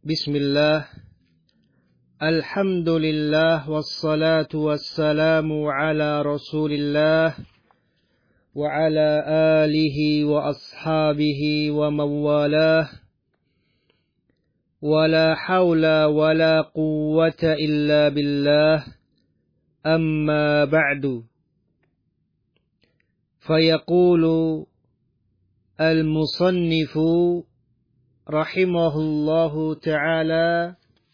Bismillah, alhamdulillah, wassalatu wassalamu ala rasulillah, wa ala alihi wa ashabihi wa mawalah, wa la hawla wa la quwwata illa billah, amma ba'du. Fayaqulu al-musannifu rahimahullahu ta'ala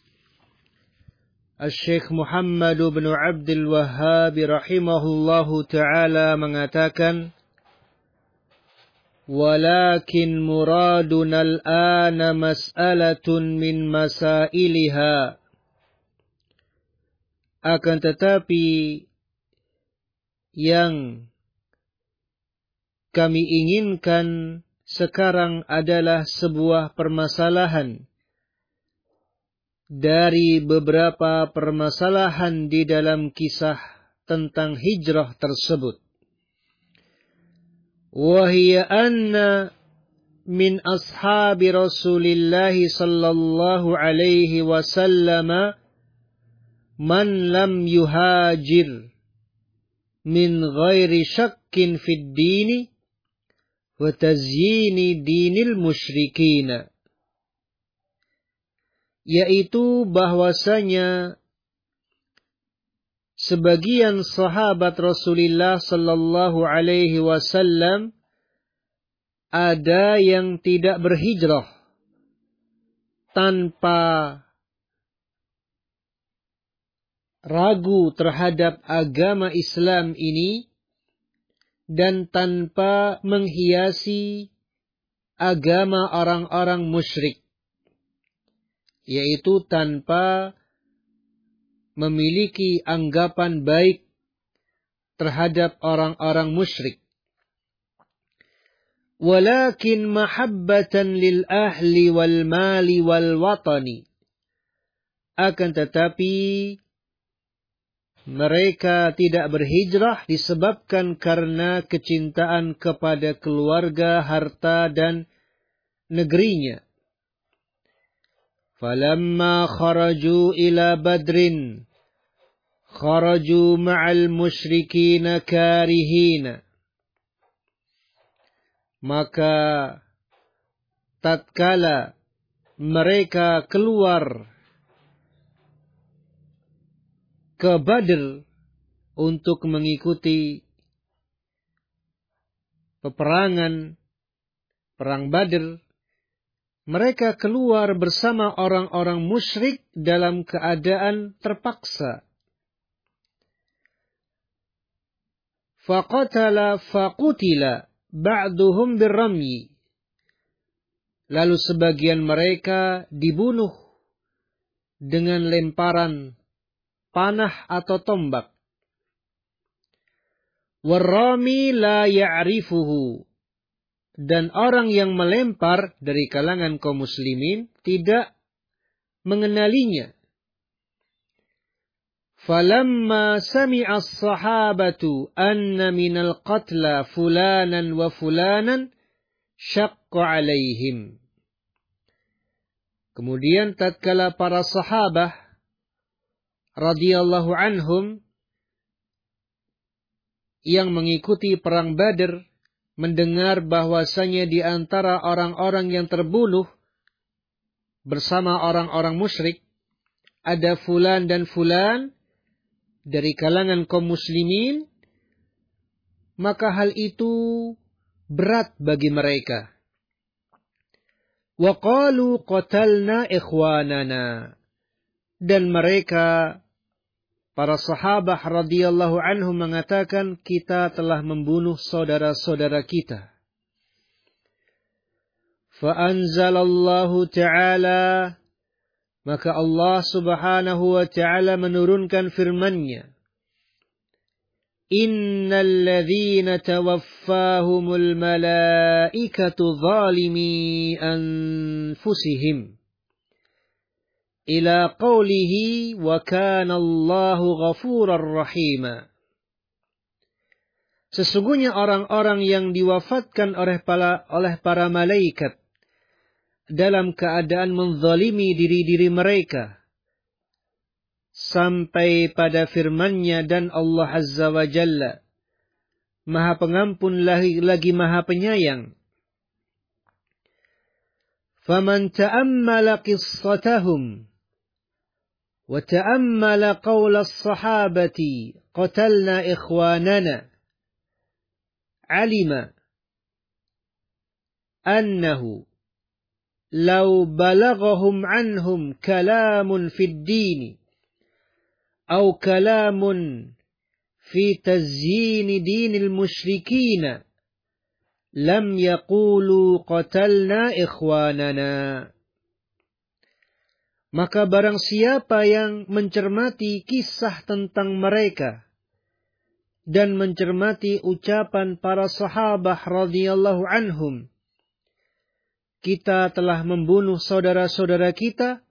Al-Syekh Muhammad bin Abdul Wahhab rahimahullahu ta'ala mengatakan, walakin muraduna al-ana mas'alatun min masailiha, akan tetapi yang kami inginkan sekarang adalah sebuah permasalahan dari beberapa permasalahan di dalam kisah tentang hijrah tersebut. Wahia anna min ashabi Rasulillah sallallahu alaihi wasallam man lam yuhajir min ghairi syakkin fid dini wa tazyini dinil musyrikin, yaitu bahwasanya sebagian sahabat Rasulullah sallallahu alaihi wasallam ada yang tidak berhijrah tanpa ragu terhadap agama Islam ini dan tanpa menghiasi agama orang-orang musyrik, yaitu tanpa memiliki anggapan baik terhadap orang-orang musyrik. Walakin mahabbatan lil ahli wal mali wal watani, akan tetapi mereka tidak berhijrah disebabkan karena kecintaan kepada keluarga, harta, dan negerinya. Falamma kharaju ila badrin, kharaju ma'al musyrikina karihina. Maka tatkala mereka keluar ke Badr untuk mengikuti peperangan, perang Badr, mereka keluar bersama orang-orang musyrik dalam keadaan terpaksa. Faqatala faqutila ba'duhum birramyi. Lalu sebagian mereka dibunuh dengan lemparan panah atau tombak. Warrami la ya'rifuhu, dan orang yang melempar dari kalangan kaum muslimin tidak mengenalinya. Falamma sami'a as-sahabatu anna minal qatla fulanan wa fulanan syaqqa alaihim. Kemudian tatkala para sahabah radhiyallahu anhum yang mengikuti perang Badr mendengar bahwasanya di antara orang-orang yang terbunuh bersama orang-orang musyrik ada fulan dan fulan dari kalangan kaum muslimin, maka hal itu berat bagi mereka. Wa qalu qatalna ikhwanana, dan mereka, para sahabat radhiyallahu anhum mengatakan, kita telah membunuh saudara-saudara kita. Fa'anzalallahu ta'ala, maka Allah subhanahu wa ta'ala menurunkan firman-Nya. Innal ladzina tawaffahumul malaikatu zalimi anfusihim. Ila qawlihi wa kana Allahu ghafurar rahima. Sesungguhnya orang-orang yang diwafatkan oleh para malaikat dalam keadaan menzalimi diri-diri mereka. Sampai pada firman-Nya dan Allah Azza wa Jalla, Maha Pengampun lagi Maha Penyayang. Faman ta'ammala qissatahum wa ta'ammala qawla as-sahabati qatalna ikhwanana alima annahu law balaghahum anhum kalamun fid dini aw kalamun fi tazyin dinil musyrikina lam yaqulu qatalna ikhwanana. Maka barang siapa yang mencermati kisah tentang mereka dan mencermati ucapan para sahabat radhiyallahu anhum, kita telah membunuh saudara-saudara kita,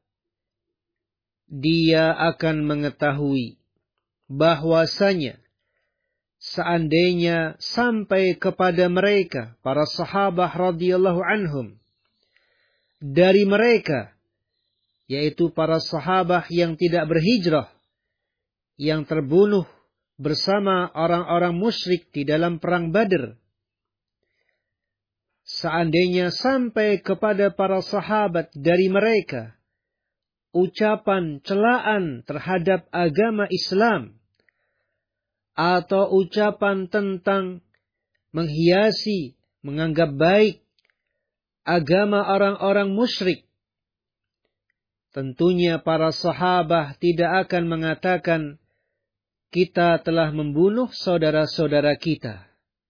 dia akan mengetahui bahwasanya seandainya sampai kepada mereka, para sahabat radhiyallahu anhum, dari mereka, yaitu para sahabat yang tidak berhijrah, yang terbunuh bersama orang-orang musyrik di dalam perang Badr, seandainya sampai kepada para sahabat dari mereka ucapan celaan terhadap agama Islam, atau ucapan tentang menghiasi, menganggap baik agama orang-orang musyrik, tentunya para sahabat tidak akan mengatakan kita telah membunuh saudara-saudara kita.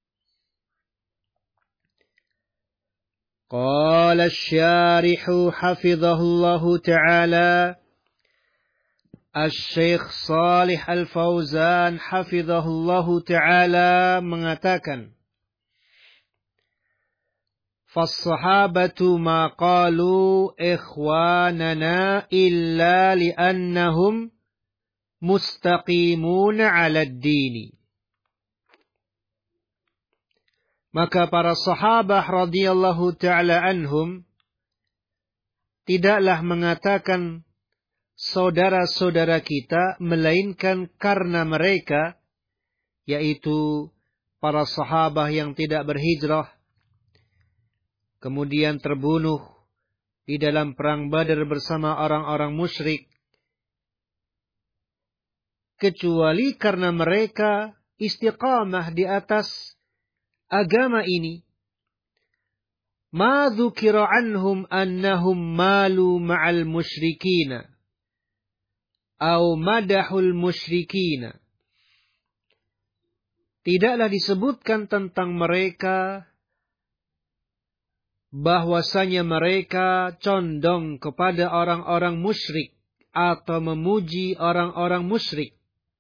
Qala asy-syarihu hafizahullahu ta'ala, Asy-Syaikh Shalih Al-Fauzan hafizahullahu ta'ala mengatakan, Fas-sahabatu ma qalu ikhwanana illa li'annahum mustaqimuna 'ala ad-dini. Maka para sahabat radhiyallahu ta'ala anhum tidaklah mengatakan saudara-saudara kita, melainkan karena mereka, yaitu para sahabat yang tidak berhijrah, kemudian terbunuh di dalam perang Badar bersama orang-orang musyrik, kecuali karena mereka istiqamah di atas agama ini. Ma dzukira anhum annahum malu ma'al musyrikina au madahul musyrikina. Tidaklah disebutkan tentang mereka bahwasanya mereka condong kepada orang-orang musyrik atau memuji orang-orang musyrik.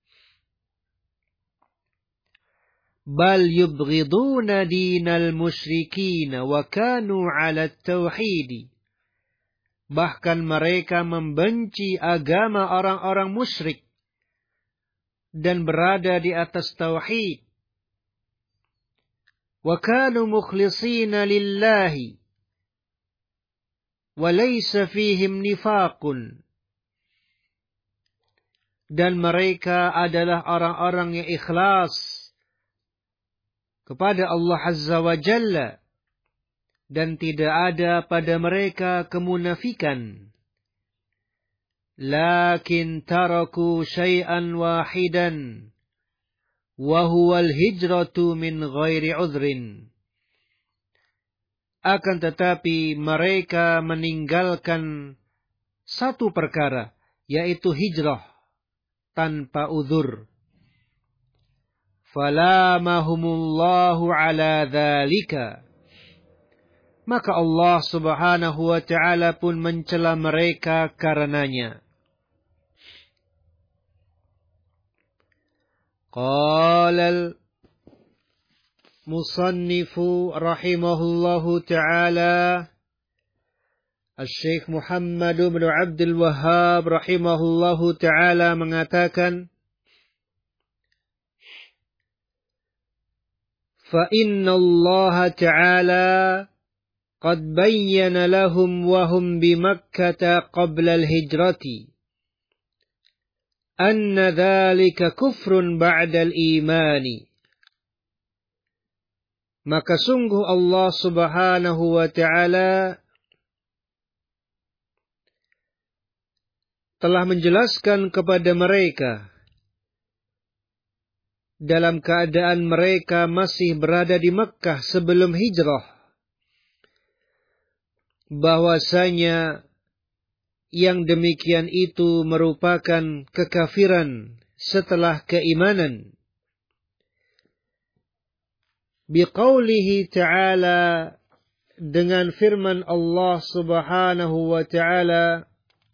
Bal yubghiduna dinal musyrikina wa kanu 'ala at-tauhid. Bahkan mereka membenci agama orang-orang musyrik dan berada di atas tauhid. Wa kanu mukhlisina lillahi wa laysa fihim nifaqun. Dan mereka adalah orang-orang yang ikhlas kepada Allah Azza wa Jalla, dan tidak ada pada mereka kemunafikan. Lakin taraku syai'an wahidan wa huwa al-hijratu min ghairi udhrin. Akan tetapi mereka meninggalkan satu perkara, yaitu hijrah tanpa uzur. Falamahumullahu ala dzalika. Maka Allah Subhanahu wa ta'ala pun mencela mereka karenanya. Qala al-musannifu rahimahullahu ta'ala, Asy-Syaikh Muhammad bin Abdul Wahhab rahimahullahu ta'ala mengatakan, Fa inna Allah ta'ala qad bayyana lahum wa hum bi Makkah qabla al-hijrati anna dzalika kufrun ba'da al-imani. Maka sungguh Allah Subhanahu wa ta'ala telah menjelaskan kepada mereka dalam keadaan mereka masih berada di Mekkah sebelum hijrah, bahwasanya yang demikian itu merupakan kekafiran setelah keimanan. Biqaulihi ta'ala, dengan firman Allah Subhanahu wa ta'ala,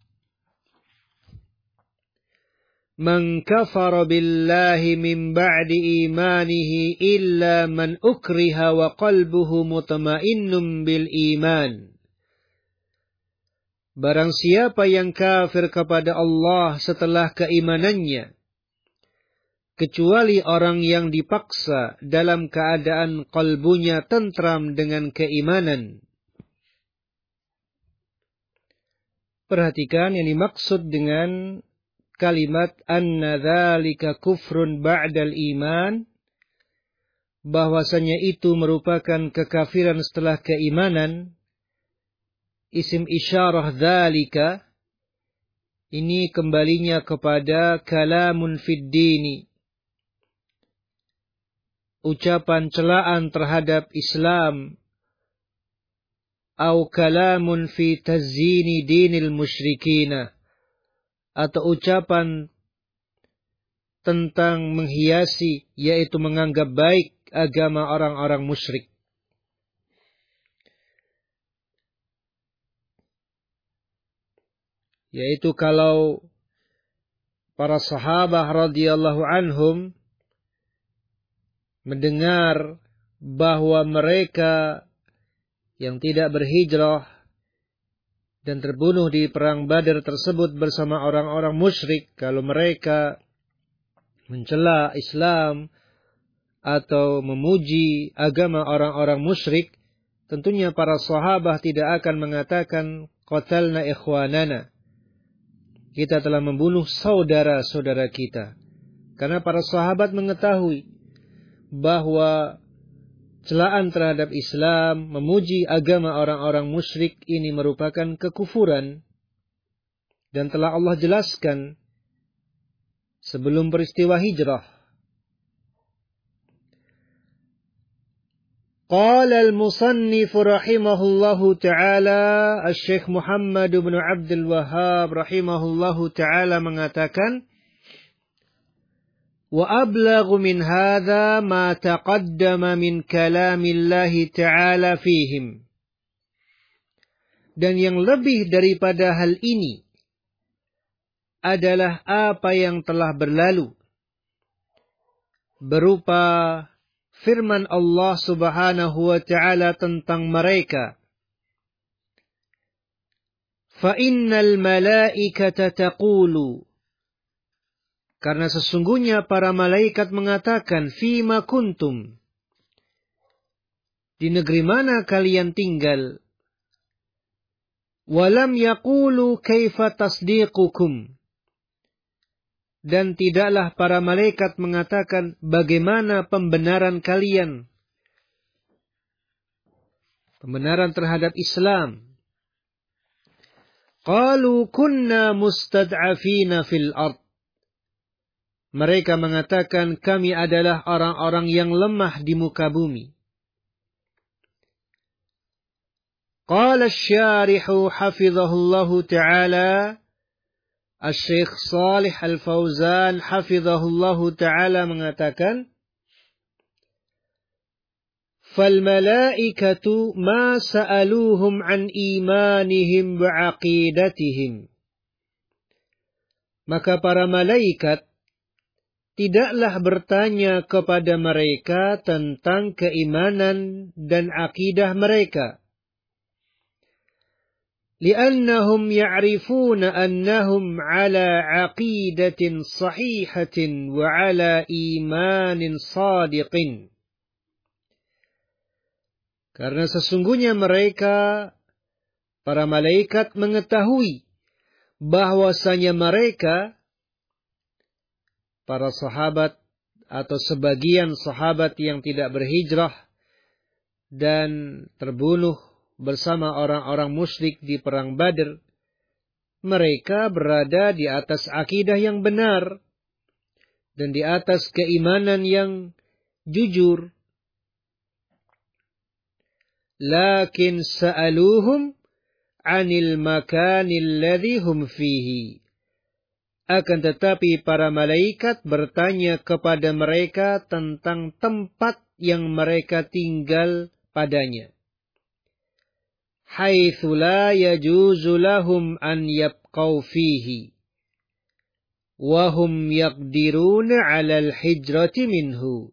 Man kafara billahi min ba'di imanihi illa man ukriha wa qalbuhu mutmainnun bil iman. Barang siapa yang kafir kepada Allah setelah keimanannya, kecuali orang yang dipaksa dalam keadaan qalbunya tentram dengan keimanan. Perhatikan yang dimaksud dengan kalimat anna dzalika kufrun ba'dal iman, bahwasanya itu merupakan kekafiran setelah keimanan. Isim isyarah dzalika ini kembalinya kepada kalamun fid dini, ucapan celaan terhadap Islam, atau kalamun fi tazyini dinil musyrikina, atau ucapan tentang menghiasi, yaitu menganggap baik agama orang-orang musyrik. Yaitu kalau para sahabat radhiyallahu anhum mendengar bahwa mereka yang tidak berhijrah dan terbunuh di perang Badar tersebut bersama orang-orang musyrik, kalau mereka mencela Islam atau memuji agama orang-orang musyrik, tentunya para sahabat tidak akan mengatakan qatalna ikhwanana, kita telah membunuh saudara-saudara kita. Karena para sahabat mengetahui bahwa celaan terhadap Islam, memuji agama orang-orang musyrik ini merupakan kekufuran, dan telah Allah jelaskan sebelum peristiwa hijrah. Qala al-musannif rahimahullahu ta'ala, Syekh Muhammad bin Abdul Wahhab rahimahullahu ta'ala mengatakan, وأبلغ من هذا ما تقدم من كلام الله تعالى فيهم. Dan yang lebih daripada hal ini adalah apa yang telah berlalu, berupa firman Allah Subhanahu wa ta'ala tentang mereka. فَإِنَّ الْمَلَائِكَةَ تَقُولُ, karena sesungguhnya para malaikat mengatakan, fima kuntum, di negeri mana kalian tinggal, walam yaqulu kaifa tasdiqukum, dan tidaklah para malaikat mengatakan bagaimana pembenaran kalian, pembenaran terhadap Islam. Qalu kunna mustad'afina fil ard, mereka mengatakan kami adalah orang-orang yang lemah di muka bumi. Qala asy-syarihu hafizahullahu ta'ala, Asy-Syaikh Shalih Al-Fauzan hafizahullahu ta'ala mengatakan, fal malaikatu ma sa'aluhum an imanihim wa aqidatihim. Maka para malaikat tidaklah bertanya kepada mereka tentang keimanan dan akidah mereka. Li'annahum ya'rifuna annahum ala aqidatin sahihatin wa ala imanin sadiqin. Karena sesungguhnya mereka, para malaikat mengetahui bahwasanya mereka, para sahabat atau sebagian sahabat yang tidak berhijrah dan terbunuh bersama orang-orang musyrik di perang Badr, mereka berada di atas akidah yang benar dan di atas keimanan yang jujur. Lakin sa'aluhum 'anil makanil ladzi hum fihi. Akan tetapi para malaikat bertanya kepada mereka tentang tempat yang mereka tinggal padanya. Haitsu la yajuzu lahum an yabqaw fihi wa hum yaqdiruna 'alal hijrati minhu.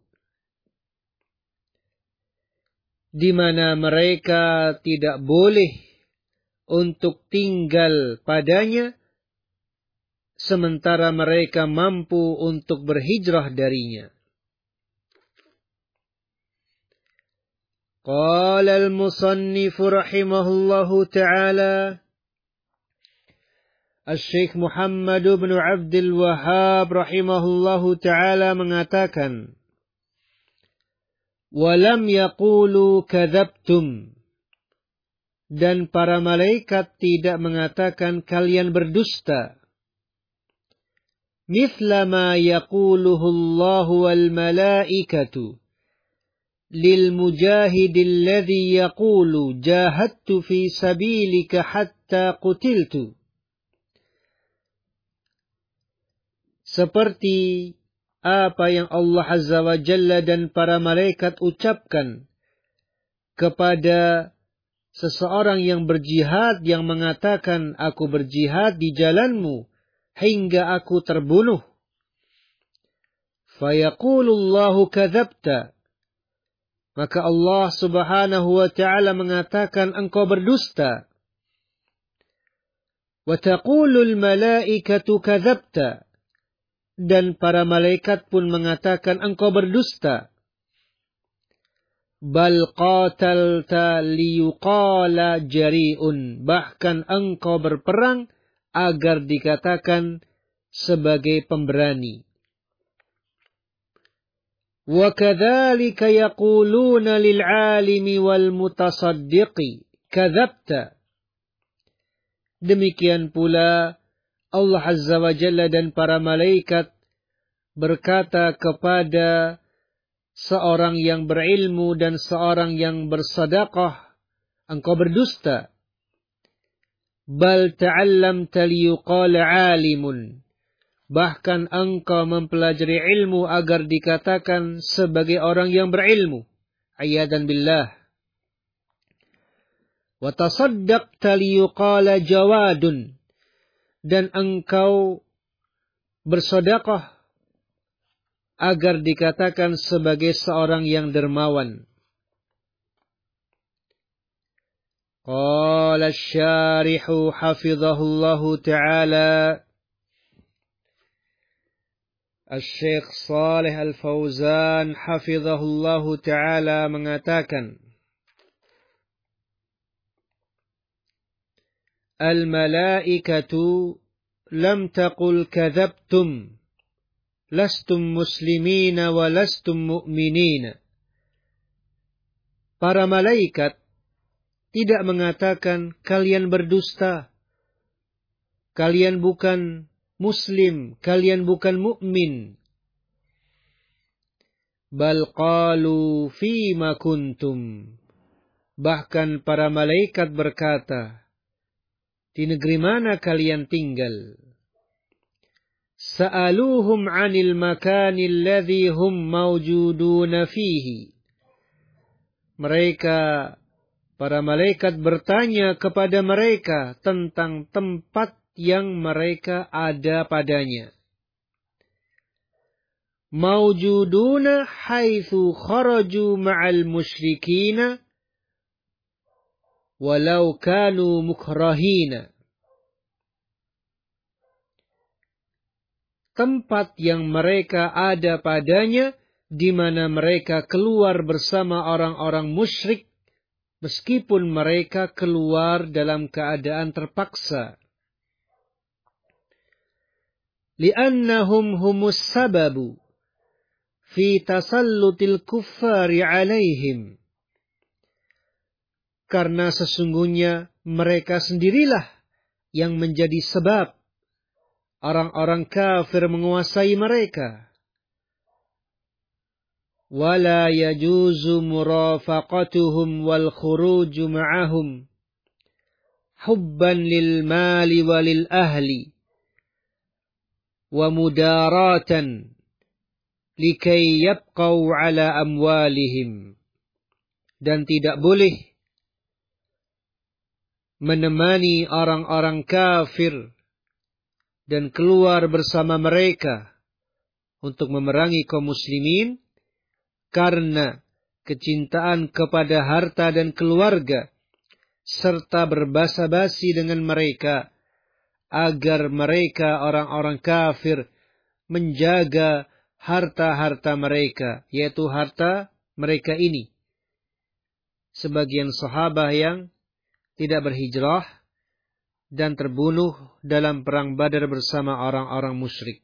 Di mana mereka tidak boleh untuk tinggal padanya sementara mereka mampu untuk berhijrah darinya. Qala al-musannif rahimahullahu ta'ala, Asy-Syaikh Muhammad bin Abdul Wahhab rahimahullahu ta'ala mengatakan, walam yaqulu kadzabtum, dan para malaikat tidak mengatakan kalian berdusta. Mithla ma yaquluhu Allah wal malaikatu lil mujahidil ladzi yaqulu jahadtu fi sabilika hatta qutiltu. Seperti apa yang Allah Azza wa Jalla dan para malaikat ucapkan kepada seseorang yang berjihad, yang mengatakan, aku berjihad di jalanmu hingga aku terbunuh. Fayaqulullahu kadzabta. Maka Allah Subhanahu wa ta'ala mengatakan, engkau berdusta. Wa taqulul malaikatu kadzabta. Dan para malaikat pun mengatakan, engkau berdusta. Bal qatalta liyuqala jari'un. Bahkan engkau berperang agar dikatakan sebagai pemberani. Wa kadzalika yaquluna lil 'alimi wal mutasaddiqi kadzabta. Demikian pula Allah Azza wa Jalla dan para malaikat berkata kepada seorang yang berilmu dan seorang yang bersedekah, engkau berdusta. Bal ta'allamta liyuqala 'alimun. Bahkan engkau mempelajari ilmu agar dikatakan sebagai orang yang berilmu. Ayadan billah. Wa tasaddaqta liyuqala jawadun. Dan engkau bersedekah agar dikatakan sebagai seorang yang dermawan. Qala asy-syarihu hafizahullahu ta'ala, Asy-Syaikh Shalih Al-Fauzan hafizahullahu ta'ala mengatakan, Al-malaikatu lam taqul kadzabtum lastum muslimina wa lastum mu'minina. Para malaikat tidak mengatakan kalian berdusta, kalian bukan muslim, kalian bukan mukmin. Bal qalu fima kuntum. Bahkan para malaikat berkata, di negeri mana kalian tinggal? Sa'aluhum 'anil makanil ladzi hum mawjuduna fihi. Mereka, para malaikat bertanya kepada mereka tentang tempat yang mereka ada padanya. Mawjuduna haitsu kharaju ma'al musyrikina walau kanu mukrahina. Tempat yang mereka ada padanya, di mana mereka keluar bersama orang-orang musyrik meskipun mereka keluar dalam keadaan terpaksa. Li'annahum humus sababu fi tasallutil kuffari alaihim. Karena sesungguhnya mereka sendirilah yang menjadi sebab orang-orang kafir menguasai mereka. Wala yajuzu murafaqatuhum wal khuruju ma'ahum hubban lil mali walil ahli wa mudaratan likay yabqaw ala amwalihim. Dan tidak boleh menemani orang-orang kafir dan keluar bersama mereka untuk memerangi kaum muslimin karena kecintaan kepada harta dan keluarga, serta berbasa-basi dengan mereka agar mereka orang-orang kafir menjaga harta-harta mereka, yaitu harta mereka ini. Sebagian sahabat yang tidak berhijrah dan terbunuh dalam perang Badar bersama orang-orang musyrik.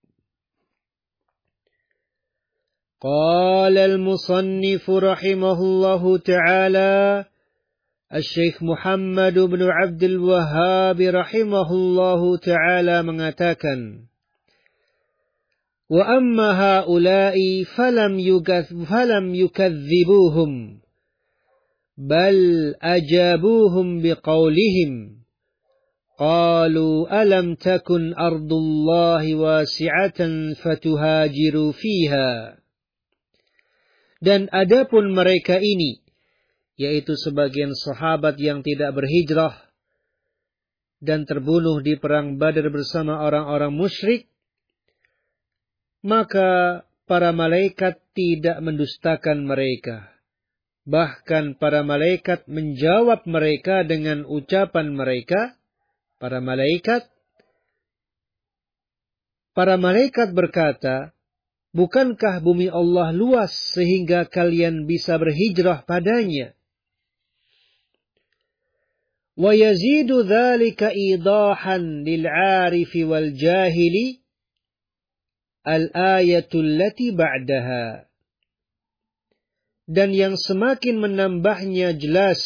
Qala al-musannif rahimahullahu ta'ala, Al-Syekh Muhammad bin Abdul Wahhab rahimahullahu ta'ala mengatakan, wa amma haula'i falam yukadzibuhum bal ajabuhum biqaulihim qalu alam takun ardullahi wasi'atan fatuhajiru fiha. Dan adapun mereka ini, yaitu sebagian sahabat yang tidak berhijrah dan terbunuh di perang Badar bersama orang-orang musyrik, maka para malaikat tidak mendustakan mereka. Bahkan para malaikat menjawab mereka dengan ucapan mereka. Para malaikat berkata, bukankah bumi Allah luas sehingga kalian bisa berhijrah padanya? Wa yazidu dzalika idahan lil 'arifi wal jahili al-ayatul lati ba'daha. Dan yang semakin menambahnya jelas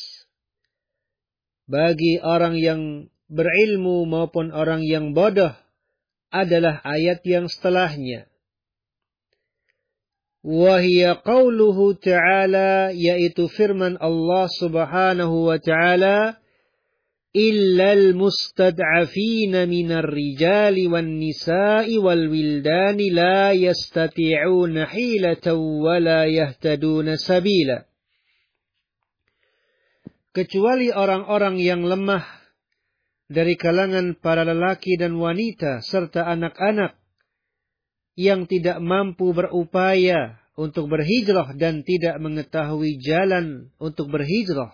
bagi orang yang berilmu maupun orang yang bodoh adalah ayat yang setelahnya. Wa hiya qauluhu ta'ala, yaitu firman Allah subhanahu wa ta'ala, illal mustad'afina minar rijali wan nisa'i wal wildani la yastati'una hilatan wa la yahtaduna sabila. Kecuali orang-orang yang lemah dari kalangan para lelaki dan wanita serta anak-anak yang tidak mampu berupaya untuk berhijrah dan tidak mengetahui jalan untuk berhijrah.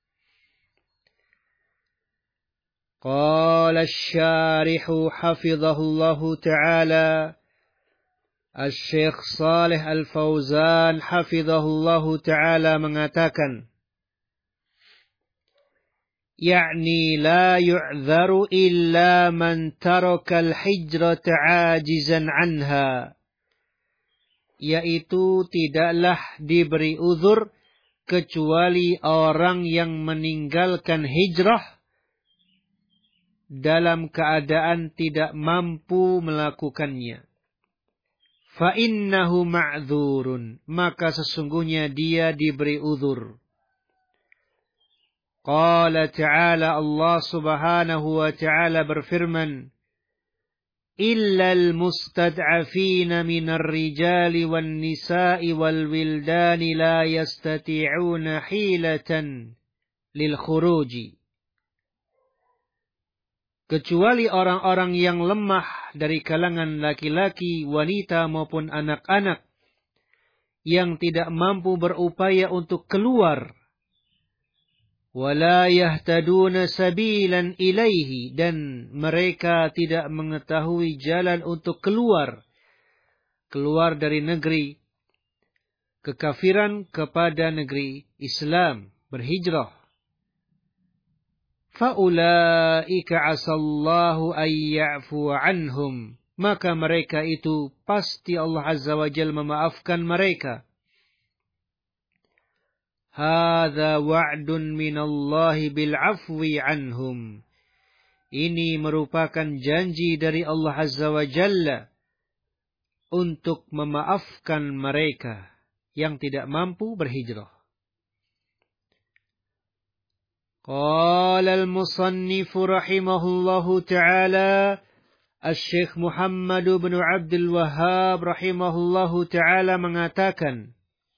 Qala asy-syarihu hafizahullahu ta'ala, Al-Syekh Shalih Al-Fauzan hafizahullahu ta'ala mengatakan, yakni la yu'dharu illa man taraka al-hijrata 'ajizan 'anha, yaitu tidaklah diberi uzur kecuali orang yang meninggalkan hijrah dalam keadaan tidak mampu melakukannya. Fa innahu ma'dzurun, maka sesungguhnya dia diberi uzur. Qala ta'ala, Allah subhanahu wa ta'ala berfirman, illal mustad'afina minar rijali wan nisa'i wal wildani la yastati'una hilatan lil khuruji. Kecuali orang-orang yang lemah dari kalangan laki-laki, wanita maupun anak-anak yang tidak mampu berupaya untuk keluar. Wala yahtaduna sabilan ilaihi, dan mereka tidak mengetahui jalan untuk keluar dari negeri kekafiran kepada negeri Islam. berhijrah. Faulaika asallahu ayya'fu anhum. Maka mereka itu pasti Allah Azza wa Jalla memaafkan mereka. Hadza wa'dun minallahi bil'afwi anhum. Ini merupakan janji dari Allah Azza wa Jalla untuk memaafkan mereka yang tidak mampu berhijrah. Qala al-musannif rahimahullahu ta'ala, Asy-Syaikh Muhammad bin Abdul Wahhab rahimahullahu ta'ala mengatakan,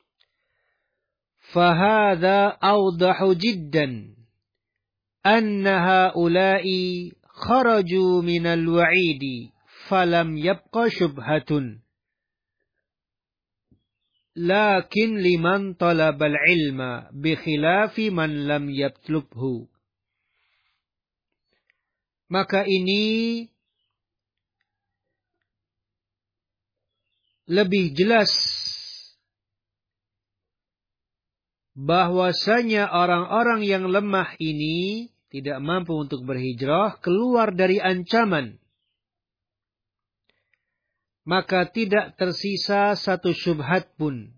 فَهَذَا أَوْضَحُ جِدًّا أَنَّ هَؤُلَاءِ خَرَجُوا مِنَ الْوَعِيدِ فَلَمْ يَبْقَ شُبْهَةٌ لَكِنْ لِمَنْ طَلَبَ الْعِلْمَ بِخِلَافِ مَنْ لَمْ يَطْلُبْهُ. Maka ini lebih jelas bahwasanya orang-orang yang lemah ini tidak mampu untuk berhijrah keluar dari ancaman. Maka tidak tersisa satu syubhat pun.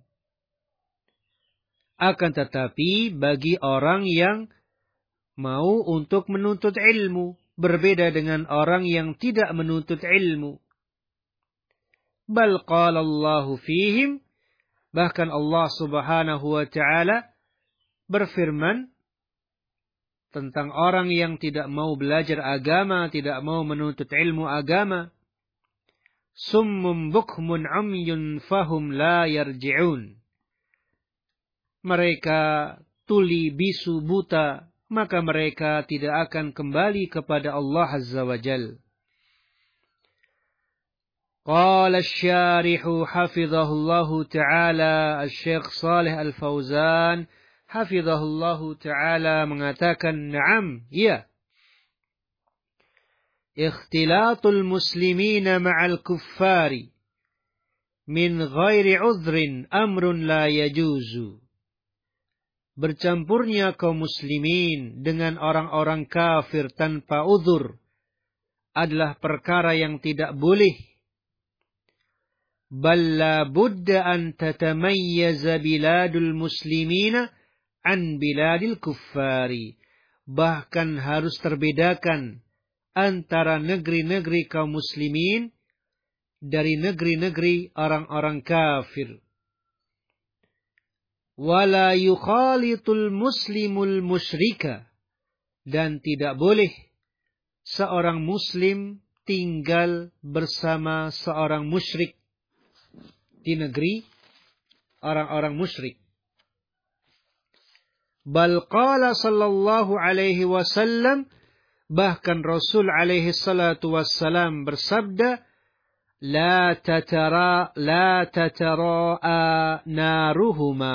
Akan tetapi bagi orang yang mau untuk menuntut ilmu, berbeda dengan orang yang tidak menuntut ilmu. Bal qala Allahu fihim, bahkan Allah Subhanahu wa ta'ala berfirman tentang orang yang tidak mau belajar agama, tidak mau menuntut ilmu agama. Summum bukmun umyun fahum la yarji'un. Mereka tuli, bisu, buta, maka mereka tidak akan kembali kepada Allah Azza wa Jal. Qala asy-syarihu hafizahullahu ta'ala, Asy-Syaikh Shalih Al-Fauzan hafizahullahu ta'ala mengatakan, na'am, ya. Ikhtilatul muslimina ma'al kuffari min ghairi udhrin amrun la yajuzu. Bercampurnya kaum muslimin dengan orang-orang kafir tanpa uzur adalah perkara yang tidak boleh. Bal la budda an tatamayyaza biladul muslimina an biladil kuffari. Bahkan harus terbedakan antara negeri-negeri kaum muslimin dari negeri-negeri orang-orang kafir. Wala yukhalitul muslimul musyrika. Dan tidak boleh seorang muslim tinggal bersama seorang musyrik di negeri orang-orang musyrik. Bal qala sallallahu alaihi wasallam, bahkan Rasul alaihi salatu wassalam bersabda, La tatara'a naruhuma.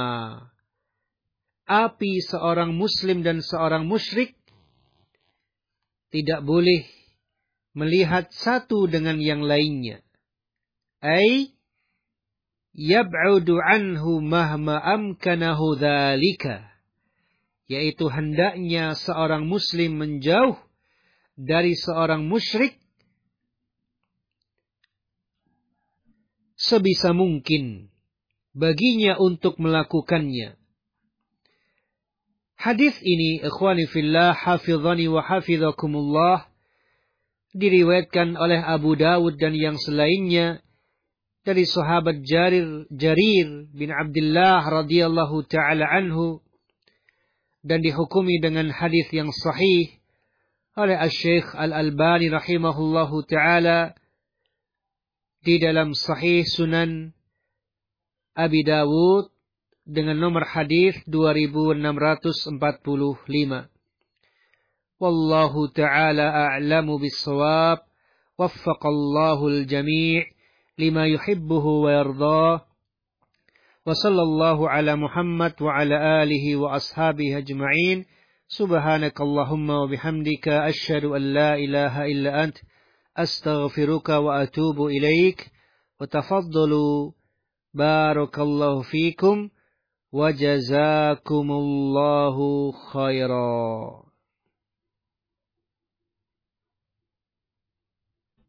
Api seorang muslim dan seorang musyrik tidak boleh melihat satu dengan yang lainnya. Ay yab'udu anhu mahma amkanahu dzalika. Yaitu hendaknya seorang muslim menjauh dari seorang musyrik sebisa mungkin baginya untuk melakukannya. Hadis ini, ikhwani fillah, hafizani wa hafizakumullah, diriwayatkan oleh Abu Dawud dan yang selainnya dari sahabat Jarir bin Abdullah radhiyallahu ta'ala anhu, dan dihukumi dengan hadis yang sahih oleh Asy-Syaikh Al-Albani rahimahullahu ta'ala di dalam Sahih Sunan Abi Dawud dengan nomor hadis 2645. Wallahu ta'ala a'lamu bis-shawab. Waffaqallahu al-jami' lima yuhibbuhu wa yardah. Wa sallallahu ala Muhammad wa ala alihi wa ashabihi ajma'in. Subhanakallahumma wa bihamdika asyhadu an la ilaha illa ant astaghfiruka wa atubu ilaik. Wa tafaddalu barakallahu fikum. wa jazakumullahu khairan.